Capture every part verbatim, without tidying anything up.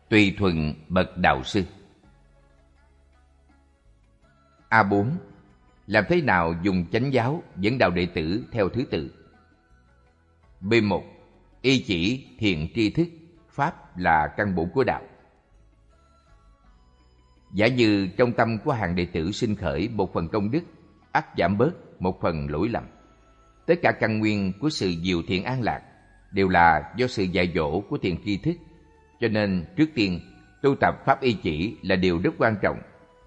tùy thuận bậc đạo sư. A bốn. Làm thế nào dùng chánh giáo dẫn đạo đệ tử theo thứ tự? B một. Y chỉ thiện tri thức, pháp là căn bổn của đạo. Giả như trong tâm của hàng đệ tử sinh khởi một phần công đức, ắt giảm bớt một phần lỗi lầm. Tất cả căn nguyên của sự diệu thiện an lạc đều là do sự dạy dỗ của thiện tri thức, cho nên trước tiên tu tập pháp y chỉ là điều rất quan trọng.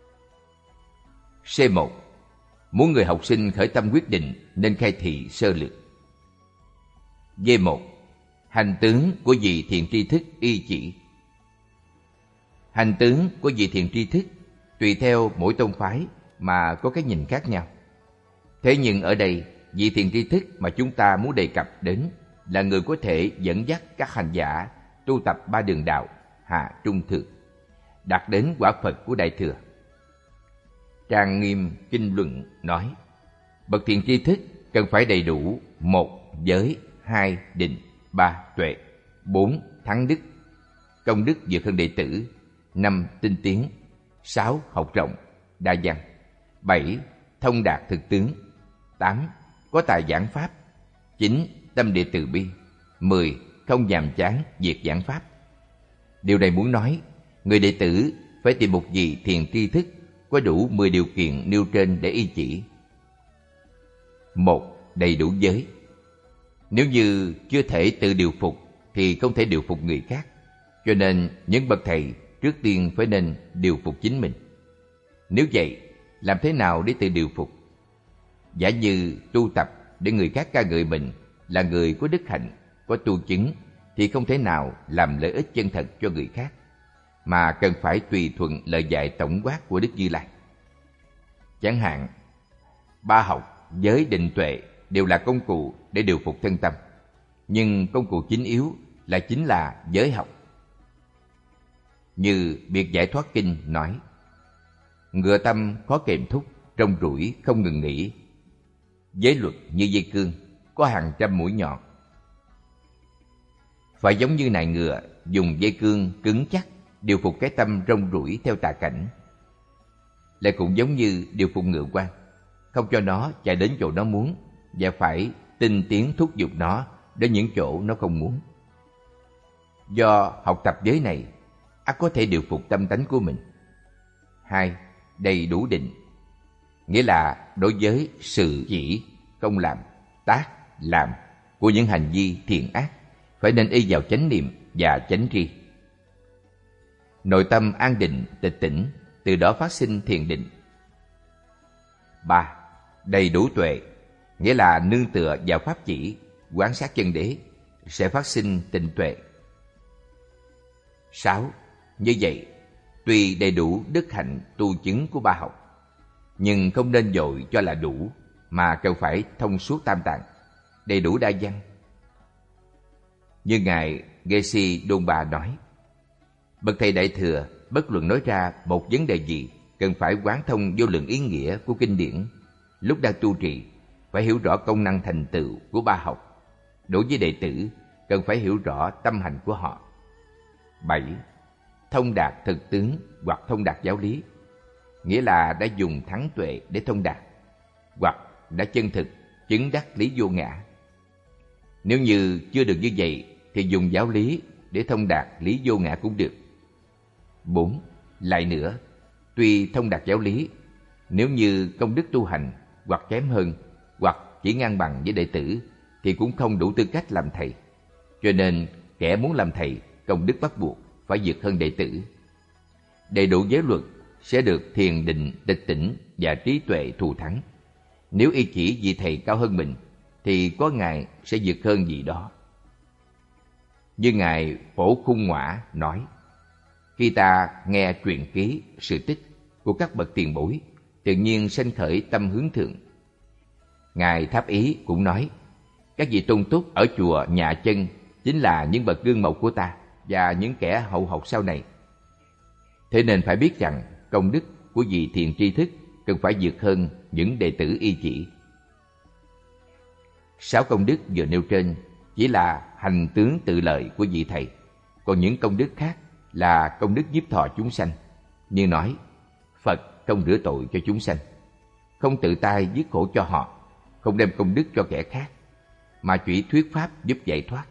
C một. Muốn người học sinh khởi tâm quyết định nên khai thị sơ lược. D một. Hành tướng của vị thiện tri thức y chỉ. Hành tướng của vị thiện tri thức tùy theo mỗi tông phái mà có cái nhìn khác nhau. Thế nhưng ở đây, vị thiện tri thức mà chúng ta muốn đề cập đến là người có thể dẫn dắt các hành giả tu tập ba đường đạo hạ trung thượng, đạt đến quả Phật của Đại Thừa. Trang Nghiêm Kinh Luận nói, bậc thiện tri thức cần phải đầy đủ: một giới, hai định, ba tuệ, bốn thắng đức, công đức vượt hơn đệ tử, năm tinh tiến, sáu học rộng, đa văn, bảy thông đạt thực tướng, tám có tài giảng pháp, chín tâm địa từ bi, mười không nhàm chán việc giảng pháp. Điều này muốn nói, người đệ tử phải tìm một vị thiện tri thức có đủ mười điều kiện nêu trên để y chỉ. Một, đầy đủ giới. Nếu như chưa thể tự điều phục thì không thể điều phục người khác, cho nên những bậc thầy trước tiên phải nên điều phục chính mình. Nếu vậy, làm thế nào để tự điều phục? Giả như tu tập để người khác ca ngợi mình là người có đức hạnh, có tu chứng, thì không thể nào làm lợi ích chân thật cho người khác, mà cần phải tùy thuận lời dạy tổng quát của Đức Như Lai. Chẳng hạn, ba học, giới, định, tuệ đều là công cụ để điều phục thân tâm, nhưng công cụ chính yếu là chính là giới học. Như Biệt Giải Thoát Kinh nói, ngựa tâm khó kềm thúc, rong ruổi không ngừng nghỉ. Giới luật như dây cương, có hàng trăm mũi nhọn. Phải giống như nài ngựa, dùng dây cương cứng chắc điều phục cái tâm rong ruổi theo tà cảnh. Lại cũng giống như điều phục ngựa quan, không cho nó chạy đến chỗ nó muốn, và phải tinh tiến thúc giục nó đến những chỗ nó không muốn. Do học tập giới này, ắt có thể điều phục tâm tánh của mình. Hai, đầy đủ định. Nghĩa là đối với sự chỉ, không làm, tác, làm của những hành vi thiện ác, phải nên y vào chánh niệm và chánh tri. Nội tâm an định, tịch tỉnh, từ đó phát sinh thiền định. Ba, đầy đủ tuệ. Nghĩa là nương tựa vào pháp chỉ, quán sát chân đế, sẽ phát sinh tịnh tuệ. Sáu, như vậy, tuy đầy đủ đức hạnh tu chứng của ba học, nhưng không nên vội cho là đủ, mà cần phải thông suốt tam tạng, đầy đủ đa văn. Như Ngài Geshe Đôn Bà nói, bậc thầy Đại Thừa bất luận nói ra một vấn đề gì, cần phải quán thông vô lượng ý nghĩa của kinh điển. Lúc đang tu trì, phải hiểu rõ công năng thành tựu của ba học. Đối với đệ tử, cần phải hiểu rõ tâm hành của họ. Bảy, thông đạt thực tướng hoặc thông đạt giáo lý. Nghĩa là đã dùng thắng tuệ để thông đạt, hoặc đã chân thực chứng đắc lý vô ngã. Nếu như chưa được như vậy, thì dùng giáo lý để thông đạt lý vô ngã cũng được. Bốn, lại nữa, tuy thông đạt giáo lý, nếu như công đức tu hành hoặc kém hơn, hoặc chỉ ngang bằng với đệ tử, thì cũng không đủ tư cách làm thầy. Cho nên, kẻ muốn làm thầy, công đức bắt buộc phải vượt hơn đệ tử. Đầy đủ giới luật sẽ được thiền định, tịch tỉnh và trí tuệ thù thắng. Nếu y chỉ vị thầy cao hơn mình, thì có ngày sẽ vượt hơn vị đó. Như Ngài Phổ Khung Ngoã nói, khi ta nghe truyện ký, sự tích của các bậc tiền bối, tự nhiên sanh khởi tâm hướng thượng. Ngài Tháp Ý cũng nói, các vị tôn túc ở chùa Nhà Chân chính là những bậc gương mẫu của ta và những kẻ hậu học sau này. Thế nên phải biết rằng công đức của vị thiền tri thức cần phải vượt hơn những đệ tử y chỉ. Sáu công đức vừa nêu trên chỉ là hành tướng tự lợi của vị thầy, còn những công đức khác là công đức nhiếp thọ chúng sanh, như nói Phật không rửa tội cho chúng sanh, không tự tay dứt khổ cho họ, không đem công đức cho kẻ khác, mà chỉ thuyết pháp giúp giải thoát.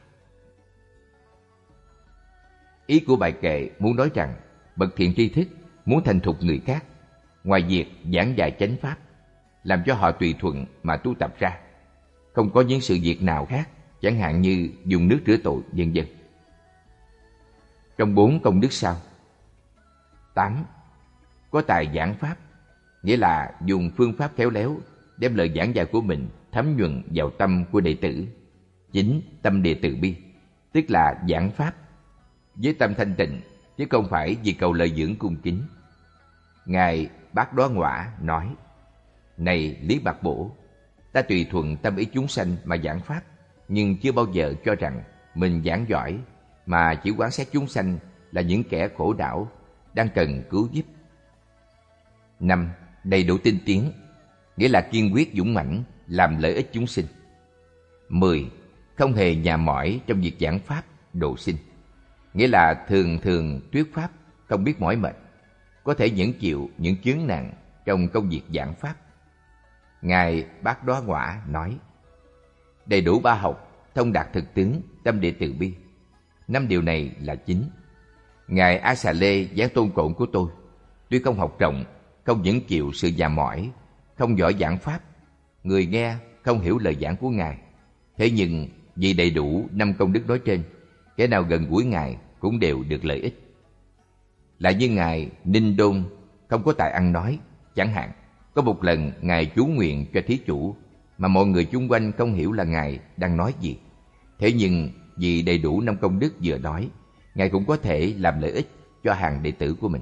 Ý của bài kệ muốn nói rằng bậc thiện tri thức muốn thành thục người khác, ngoài việc giảng dạy chánh pháp, làm cho họ tùy thuận mà tu tập ra, không có những sự việc nào khác, chẳng hạn như dùng nước rửa tội, vân vân. Trong bốn công đức sau, tám. Có tài giảng pháp, nghĩa là dùng phương pháp khéo léo đem lời giảng dạy của mình thấm nhuần vào tâm của đệ tử. Chính tâm địa từ bi, tức là giảng pháp với tâm thanh tịnh, chứ không phải vì cầu lời dưỡng cung kính. Ngài Bát Đoá Ngọa nói: Này Lý Bạc Bổ, ta tùy thuận tâm ý chúng sanh mà giảng pháp, nhưng chưa bao giờ cho rằng mình giảng giỏi, mà chỉ quan sát chúng sanh là những kẻ khổ đảo đang cần cứu giúp. Năm. Đầy đủ tinh tiến, nghĩa là kiên quyết dũng mãnh làm lợi ích chúng sinh. Mười. Không hề nhà mỏi trong việc giảng pháp độ sinh, nghĩa là thường thường thuyết pháp, không biết mỏi mệt, có thể nhẫn chịu những chướng nạn trong công việc giảng pháp. Ngài Bát Đoá Ngọa nói: Đầy đủ ba học, thông đạt thực tướng, tâm địa từ bi. Năm điều này là chính. Ngài A Xà Lê, giảng tôn cộn của tôi, tuy không học rộng, không nhẫn chịu sự già mỏi, không giỏi giảng pháp, người nghe không hiểu lời giảng của Ngài, thế nhưng vì đầy đủ năm công đức nói trên, kẻ nào gần gũi Ngài cũng đều được lợi ích. Lại như Ngài Ninh Đôn không có tài ăn nói, chẳng hạn có một lần Ngài chú nguyện cho thí chủ mà mọi người chung quanh không hiểu là Ngài đang nói gì, thế nhưng vì đầy đủ năm công đức vừa nói, Ngài cũng có thể làm lợi ích cho hàng đệ tử của mình.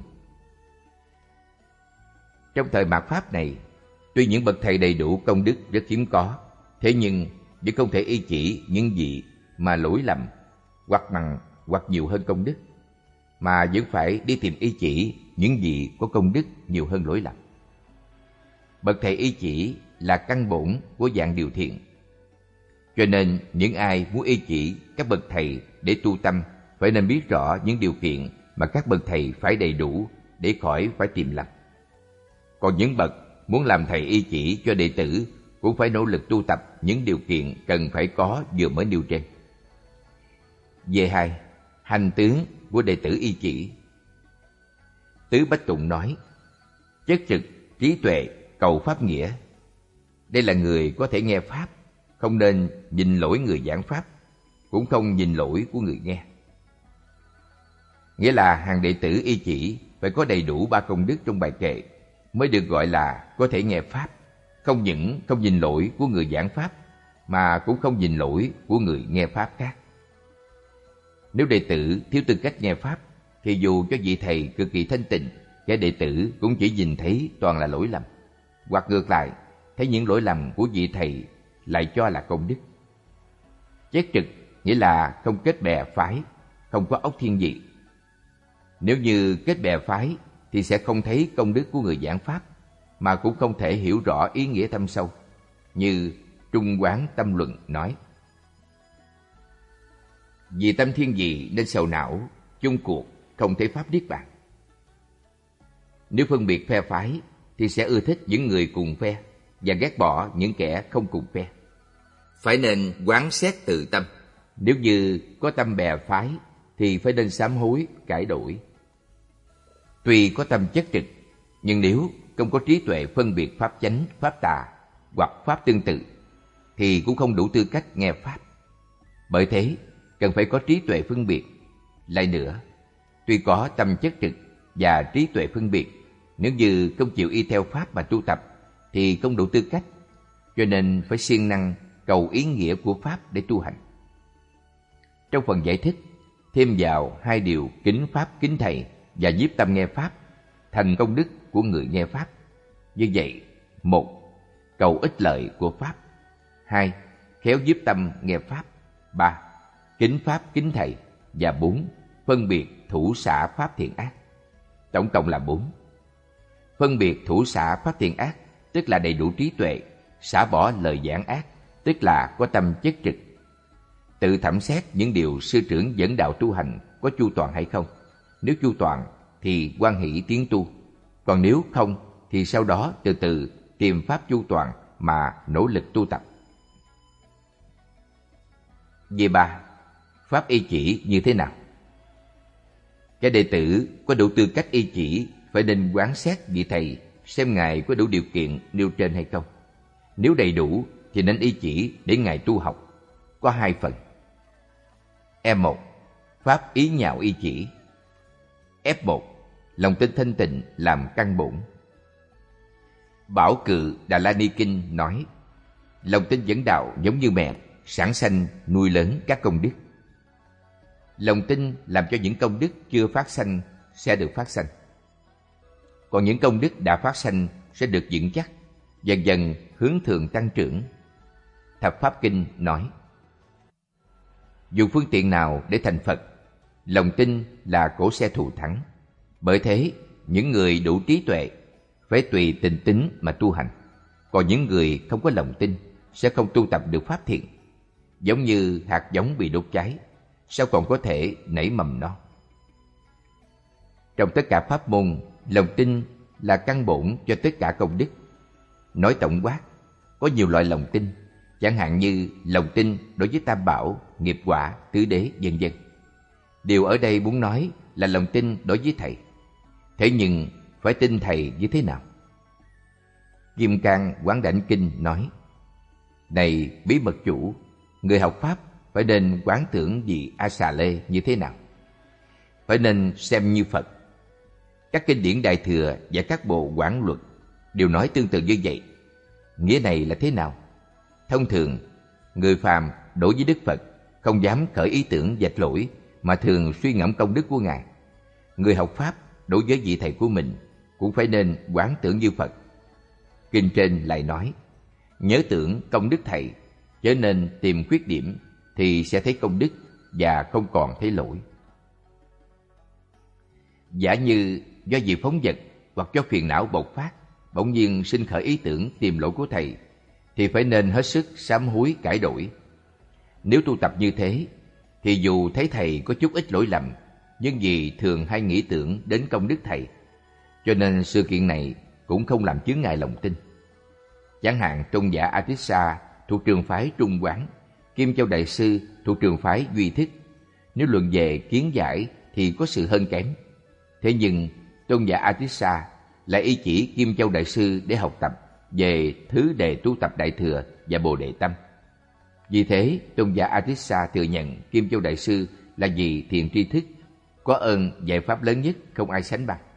Trong thời mạt Pháp này, tuy những bậc thầy đầy đủ công đức rất hiếm có, thế nhưng vẫn không thể y chỉ những gì mà lỗi lầm hoặc bằng hoặc nhiều hơn công đức, mà vẫn phải đi tìm y chỉ những gì có công đức nhiều hơn lỗi lầm. Bậc thầy y chỉ là căn bổn của dạng điều thiện, cho nên những ai muốn y chỉ các bậc thầy để tu tâm phải nên biết rõ những điều kiện mà các bậc thầy phải đầy đủ để khỏi phải tìm lầm. Còn những bậc muốn làm thầy y chỉ cho đệ tử cũng phải nỗ lực tu tập những điều kiện cần phải có vừa mới nêu trên. V hai. Hành tướng của đệ tử y chỉ. Tứ Bách Tụng nói: Chất trực, trí tuệ, cầu pháp nghĩa. Đây là người có thể nghe pháp, không nên nhìn lỗi người giảng pháp, cũng không nhìn lỗi của người nghe. Nghĩa là hàng đệ tử y chỉ phải có đầy đủ ba công đức trong bài kệ mới được gọi là có thể nghe pháp, không những không nhìn lỗi của người giảng pháp, mà cũng không nhìn lỗi của người nghe pháp khác. Nếu đệ tử thiếu tư cách nghe pháp, thì dù cho vị thầy cực kỳ thanh tịnh, kẻ đệ tử cũng chỉ nhìn thấy toàn là lỗi lầm, hoặc ngược lại, thấy những lỗi lầm của vị thầy lại cho là công đức. Chét trực nghĩa là không kết bè phái, không có óc thiên vị. Nếu như kết bè phái thì sẽ không thấy công đức của người giảng pháp, mà cũng không thể hiểu rõ ý nghĩa thâm sâu, như Trung Quán Tâm Luận nói: Vì tâm thiên vị nên sầu não, chung cuộc không thấy pháp niết bàn. Nếu phân biệt phe phái thì sẽ ưa thích những người cùng phe và ghét bỏ những kẻ không cùng phe. Phải nên quán xét tự tâm. Nếu như có tâm bè phái thì phải nên sám hối, cải đổi. Tuy có tâm chất trực, nhưng nếu không có trí tuệ phân biệt pháp chánh, pháp tà hoặc pháp tương tự thì cũng không đủ tư cách nghe pháp. Bởi thế, cần phải có trí tuệ phân biệt. Lại nữa, tuy có tâm chất trực và trí tuệ phân biệt, nếu như không chịu y theo pháp mà tu tập thì không đủ tư cách, cho nên phải siêng năng cầu ý nghĩa của pháp để tu hành. Trong phần giải thích, thêm vào hai điều kính pháp kính thầy và nhiếp tâm nghe pháp thành công đức của người nghe pháp. Như vậy, một, cầu ích lợi của pháp; hai, khéo nhiếp tâm nghe pháp; ba, kính pháp kính thầy; và bốn, phân biệt thủ xả pháp thiện ác. Tổng cộng là bốn. Phân biệt thủ xả pháp thiện ác tức là đầy đủ trí tuệ, xả bỏ lời giảng ác tức là có tâm chất trực. Tự thẩm xét những điều sư trưởng dẫn đạo tu hành có chu toàn hay không, Nếu chu toàn thì hoan hỷ tiến tu, còn nếu không thì sau đó từ từ tìm pháp chu toàn mà nỗ lực tu tập. Về ba, pháp y chỉ như thế nào? Các đệ tử có đủ tư cách y chỉ phải nên quán xét vị thầy xem ngài có đủ điều kiện nêu trên hay không. Nếu đầy đủ thì nên y chỉ để ngài tu học. Có hai phần. E một. Pháp ý nhạo y chỉ. F một. Lòng tin thanh tịnh làm căn bổn. Bảo Cự Đà La Ni Kinh nói, lòng tin dẫn đạo giống như mẹ, sản sanh nuôi lớn các công đức. Lòng tin làm cho những công đức chưa phát sanh sẽ được phát sanh. Còn những công đức đã phát sanh sẽ được vững chắc, dần dần hướng thượng tăng trưởng. Thập Pháp Kinh nói, dù phương tiện nào để thành Phật, lòng tin là cỗ xe thù thắng. Bởi thế, những người đủ trí tuệ phải tùy tình tính mà tu hành. Còn những người không có lòng tin sẽ không tu tập được pháp thiện. Giống như hạt giống bị đốt cháy, sao còn có thể nảy mầm non? Trong tất cả pháp môn, lòng tin là căn bổn cho tất cả công đức. Nói tổng quát, có nhiều loại lòng tin, chẳng hạn như lòng tin đối với Tam Bảo, nghiệp quả, tứ đế, vân vân. Điều ở đây muốn nói là lòng tin đối với thầy. Thế nhưng phải tin thầy như thế nào? Kim Cang Quán Đảnh Kinh nói, này bí mật chủ, người học pháp phải nên quán tưởng vị A Xà Lê như thế nào? Phải nên xem như Phật. Các kinh điển Đại Thừa và các bộ Quán Luật đều nói tương tự như vậy. Nghĩa này là thế nào? Thông thường, người phàm đối với Đức Phật không dám khởi ý tưởng vạch lỗi mà thường suy ngẫm công đức của Ngài. Người học pháp đối với vị thầy của mình cũng phải nên quán tưởng như Phật. Kinh trên lại nói, nhớ tưởng công đức thầy, chớ nên tìm khuyết điểm thì sẽ thấy công đức và không còn thấy lỗi. Giả như do vì phóng dật hoặc do phiền não bộc phát, bỗng nhiên sinh khởi ý tưởng tìm lỗi của thầy, thì phải nên hết sức sám hối cải đổi. Nếu tu tập như thế, thì dù thấy thầy có chút ít lỗi lầm, nhưng vì thường hay nghĩ tưởng đến công đức thầy, cho nên sự kiện này cũng không làm chướng ngại lòng tin. Chẳng hạn tôn giả Atissa thuộc trường phái Trung Quán, Kim Châu Đại Sư thuộc trường phái Duy Thức, nếu luận về kiến giải thì có sự hơn kém. Thế nhưng tôn giả Atissa lại y chỉ Kim Châu Đại Sư để học tập về thứ đề tu tập Đại Thừa và Bồ Đề Tâm. Vì thế, tôn giả Atissa thừa nhận Kim Châu Đại Sư là vị thiện tri thức, có ơn giải pháp lớn nhất không ai sánh bằng.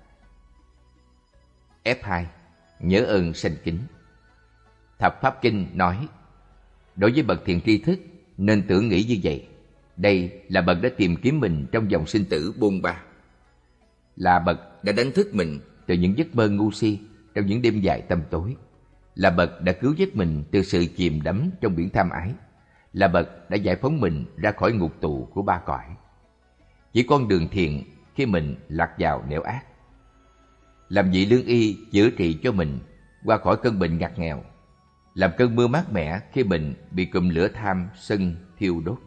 F hai. Nhớ ơn sanh kính. Thập Pháp Kinh nói, đối với bậc thiện tri thức nên tưởng nghĩ như vậy. Đây là bậc đã tìm kiếm mình trong dòng sinh tử bôn ba, là bậc đã đánh thức mình từ những giấc mơ ngu si trong những đêm dài tăm tối, là bậc đã cứu vớt mình từ sự chìm đắm trong biển tham ái, là bậc đã giải phóng mình ra khỏi ngục tù của ba cõi. Chỉ con đường thiện khi mình lạc vào nẻo ác, làm vị lương y chữa trị cho mình qua khỏi cơn bệnh ngặt nghèo, làm cơn mưa mát mẻ khi mình bị cụm lửa tham sân thiêu đốt.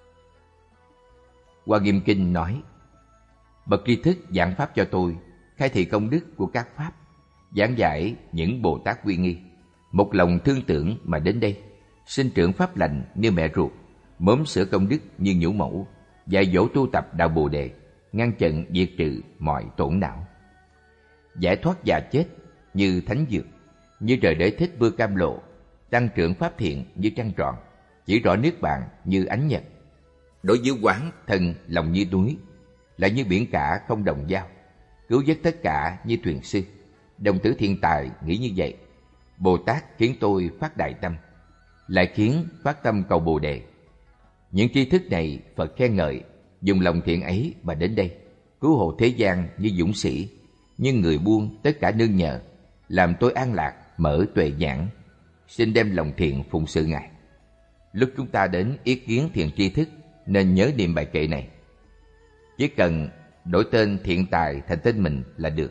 Hoa Nghiêm Kinh nói, bậc tri thức giảng pháp cho tôi, khai thị công đức của các pháp, giảng giải những Bồ Tát quy nghi, một lòng thương tưởng mà đến đây, sinh trưởng pháp lành như mẹ ruột, mớm sữa công đức như nhũ mẫu, dạy dỗ tu tập đạo Bồ Đề, ngăn chặn diệt trừ mọi tổn não, giải thoát già chết như thánh dược, như trời đế thích bưa cam lộ, tăng trưởng pháp thiện như trăng tròn, chỉ rõ niết bàn như ánh nhật. Đối với quán thân lòng như núi, lại như biển cả không đồng dao, cứu vớt tất cả như thuyền sư. Đồng tử thiên tài nghĩ như vậy, Bồ Tát khiến tôi phát đại tâm, lại khiến phát tâm cầu Bồ Đề. Những tri thức này Phật khen ngợi, dùng lòng thiện ấy mà đến đây, cứu hộ thế gian như dũng sĩ, như người buông tất cả nương nhờ, làm tôi an lạc mở tuệ nhãn, xin đem lòng thiện phụng sự Ngài. Lúc chúng ta đến ý kiến thiện tri thức nên nhớ niệm bài kệ này. Chỉ cần đổi tên thiện tài thành tên mình là được.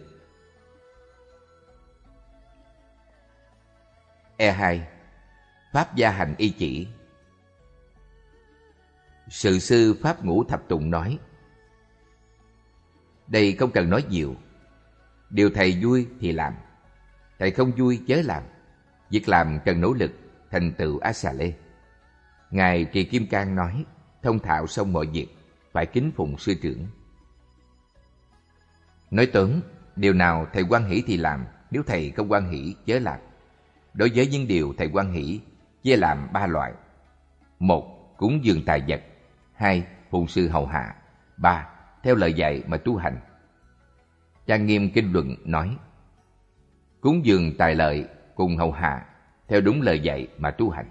E hai. Pháp gia hành y chỉ. Sự sư Pháp Ngũ Thập Tụng nói, Đây không cần nói nhiều. Điều thầy vui thì làm, thầy không vui chớ làm. Việc làm cần nỗ lực, thành tựu A Xà Lê. Ngài Trì Kim Cang nói, thông thạo xong mọi việc, phải kính phụng sư trưởng. Nói tóm, điều nào thầy hoan hỷ thì làm, nếu thầy không hoan hỷ chớ làm. Đối với những điều thầy hoan hỷ, chia làm ba loại. Một, cúng dường tài vật. Hai, phụng sự hầu hạ. Ba, theo lời dạy mà tu hành. Trang Nghiêm Kinh Luận nói, cúng dường tài lợi cùng hầu hạ, theo đúng lời dạy mà tu hành.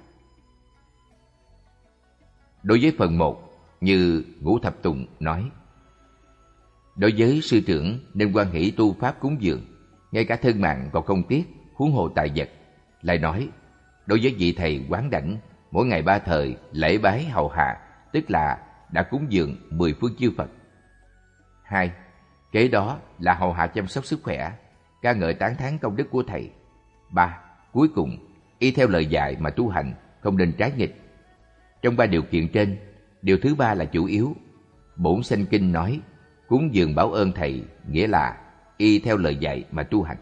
Đối với phần một, như Ngũ Thập Tùng nói, đối với sư trưởng nên hoan hỷ tu pháp cúng dường, ngay cả thân mạng còn không tiếc, huống hồ tài vật. Lại nói, đối với vị thầy quán đảnh, mỗi ngày ba thời lễ bái hầu hạ, tức là đã cúng dường mười phương chư Phật. Hai, kế đó là hầu hạ chăm sóc sức khỏe, ca ngợi tán thán công đức của thầy. Ba, cuối cùng y theo lời dạy mà tu hành, không nên trái nghịch. Trong ba điều kiện trên, điều thứ ba là chủ yếu. Bổn Sanh Kinh nói, cúng dường báo ơn thầy, nghĩa là y theo lời dạy mà tu hành.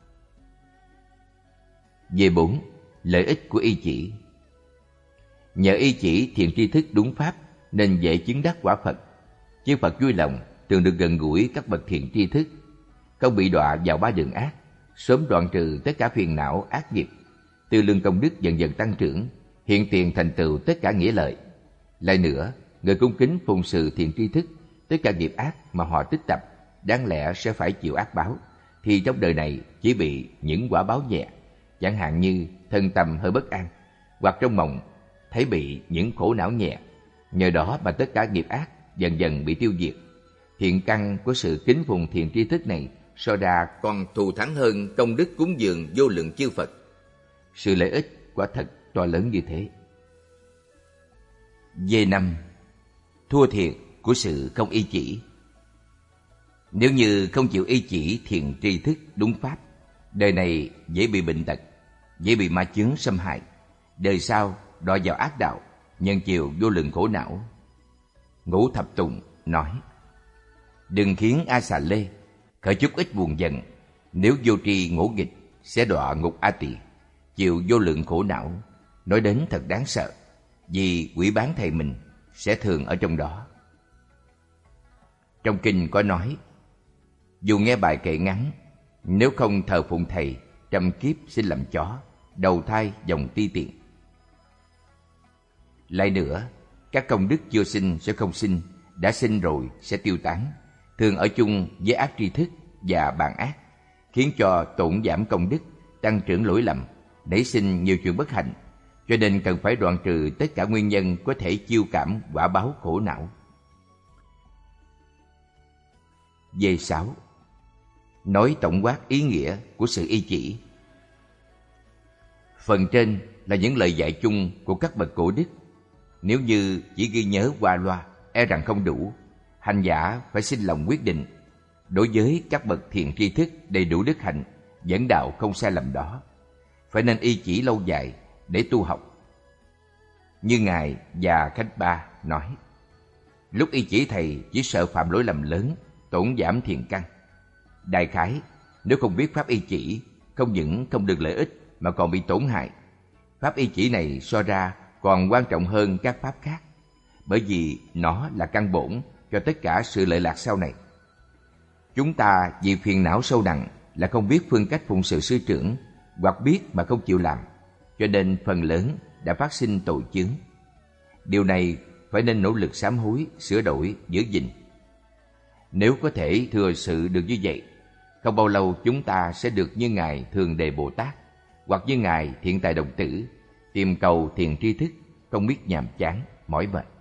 Về bốn, lợi ích của y chỉ. Nhờ y chỉ thiện tri thức đúng pháp nên dễ chứng đắc quả Phật. Chư Phật vui lòng thường được gần gũi các bậc thiện tri thức, không bị đọa vào ba đường ác, sớm đoạn trừ tất cả phiền não ác nghiệp, tư lương công đức dần dần tăng trưởng, hiện tiền thành tựu tất cả nghĩa lợi. Lại nữa, người cung kính phụng sự thiện tri thức, tất cả nghiệp ác mà họ tích tập đáng lẽ sẽ phải chịu ác báo, thì trong đời này chỉ bị những quả báo nhẹ, chẳng hạn như thân tâm hơi bất an, hoặc trong mộng thấy bị những khổ não nhẹ. Nhờ đó mà tất cả nghiệp ác dần dần bị tiêu diệt. Thiện căn của sự kính phụng thiện tri thức này so ra còn thù thắng hơn công đức cúng dường vô lượng chư Phật. Sự lợi ích quả thật to lớn như thế. V năm, thua thiệt của sự không y chỉ. Nếu như không chịu y chỉ thiện tri thức đúng pháp, đời này dễ bị bệnh tật, dễ bị ma chướng xâm hại, đời sau đọa vào ác đạo, nhân chịu vô lượng khổ não. Ngũ Thập Tùng nói, đừng khiến A Xà Lê khởi chút ít buồn giận, nếu vô tri ngỗ nghịch sẽ đọa ngục A Tỳ, chịu vô lượng khổ não. Nói đến thật đáng sợ, vì quỷ bán thầy mình sẽ thường ở trong đó. Trong kinh có nói, dù nghe bài kệ ngắn, nếu không thờ phụng thầy, trăm kiếp xin làm chó, đầu thai dòng ti tiện. Lại nữa, các công đức chưa sinh sẽ không sinh, đã sinh rồi sẽ tiêu tán, thường ở chung với ác tri thức và bạn ác, khiến cho tổn giảm công đức, tăng trưởng lỗi lầm, nảy sinh nhiều chuyện bất hạnh. Cho nên cần phải đoạn trừ tất cả nguyên nhân có thể chiêu cảm quả báo khổ não. V sáu, nói tổng quát ý nghĩa của sự y chỉ. Phần trên là những lời dạy chung của các bậc cổ đức. Nếu như chỉ ghi nhớ qua loa, e rằng không đủ. Hành giả phải sinh lòng quyết định. Đối với các bậc thiện tri thức đầy đủ đức hạnh, dẫn đạo không sai lầm đó, phải nên y chỉ lâu dài để tu học. Như Ngài Già Khách Ba nói, lúc y chỉ thầy chỉ sợ phạm lỗi lầm lớn, tổn giảm thiện căn. Đại khái, nếu không biết pháp y chỉ, không những không được lợi ích mà còn bị tổn hại. Pháp y chỉ này so ra còn quan trọng hơn các pháp khác, bởi vì nó là căn bổn cho tất cả sự lợi lạc sau này. Chúng ta vì phiền não sâu nặng là không biết phương cách phụng sự sư trưởng, hoặc biết mà không chịu làm, cho nên phần lớn đã phát sinh tội chướng. Điều này phải nên nỗ lực sám hối, sửa đổi, giữ gìn. Nếu có thể thừa sự được như vậy, không bao lâu chúng ta sẽ được như Ngài Thường Đề Bồ Tát, hoặc như Ngài Thiện Tài Đồng Tử, tìm cầu thiền tri thức, không biết nhàm chán, mỏi mệt.